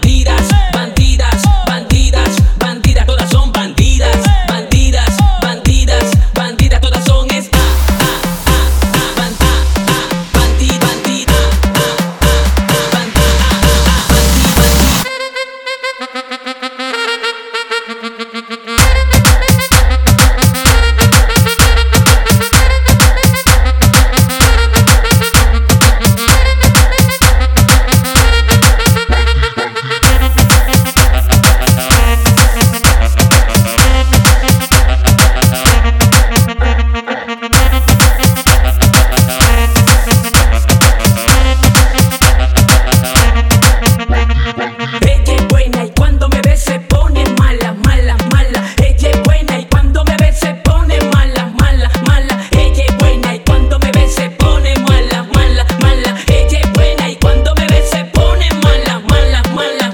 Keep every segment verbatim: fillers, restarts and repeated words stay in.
bandidas, bandidas, bandidas, bandidas, todas son bandidas, bandidas, bandidas, bandidas, todas son es ah, ah, ah, ah, ban- ah, ah, bandi, bandida, ah, ah, ah, bandi, ah, ah, bandi, bandi. Ella es buena y cuando me ve se pone mala, mala, mala. Ella es buena y cuando me ve se pone mala, mala, mala. Ella es buena y cuando me ve se pone mala, mala, mala. Ella es buena y cuando me ve se pone mala, mala, mala.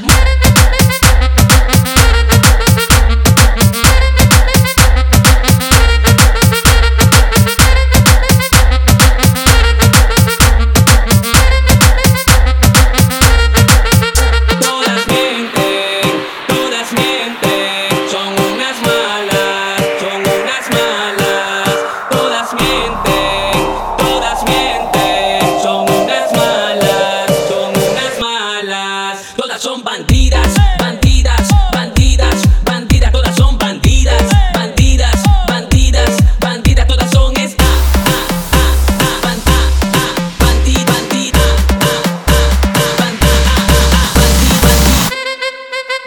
Todas mienten, todas mienten, son unas malas, son unas malas. Todas mienten, todas mienten, son unas malas, son unas malas. Todas son bandidas, bandidas, bandidas, bandidas, todas son bandidas, bandidas, bandidas, bandidas, todas son es ah, ah, ah, ah, ban- ah, ah, bandi, bandida, ah, ah, ah, bandi, ah, ah, bandi, bandi.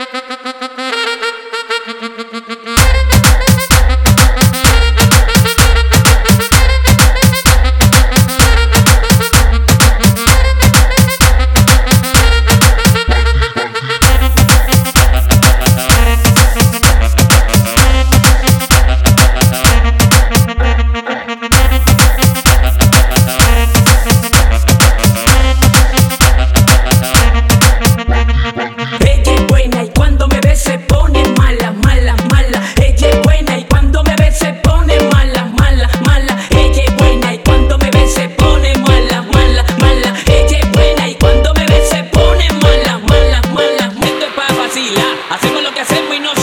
Ella es buena y cuando me ve se pone mala, mala, mala. Ella es buena y cuando me ve se pone mala, mala, mala. Ella es buena y cuando me ve se pone mala, mala, mala. Ella es buena y cuando me ve se pone mala, mala, mala. Esto es pa' vacilar, hacemos lo que hacemos y no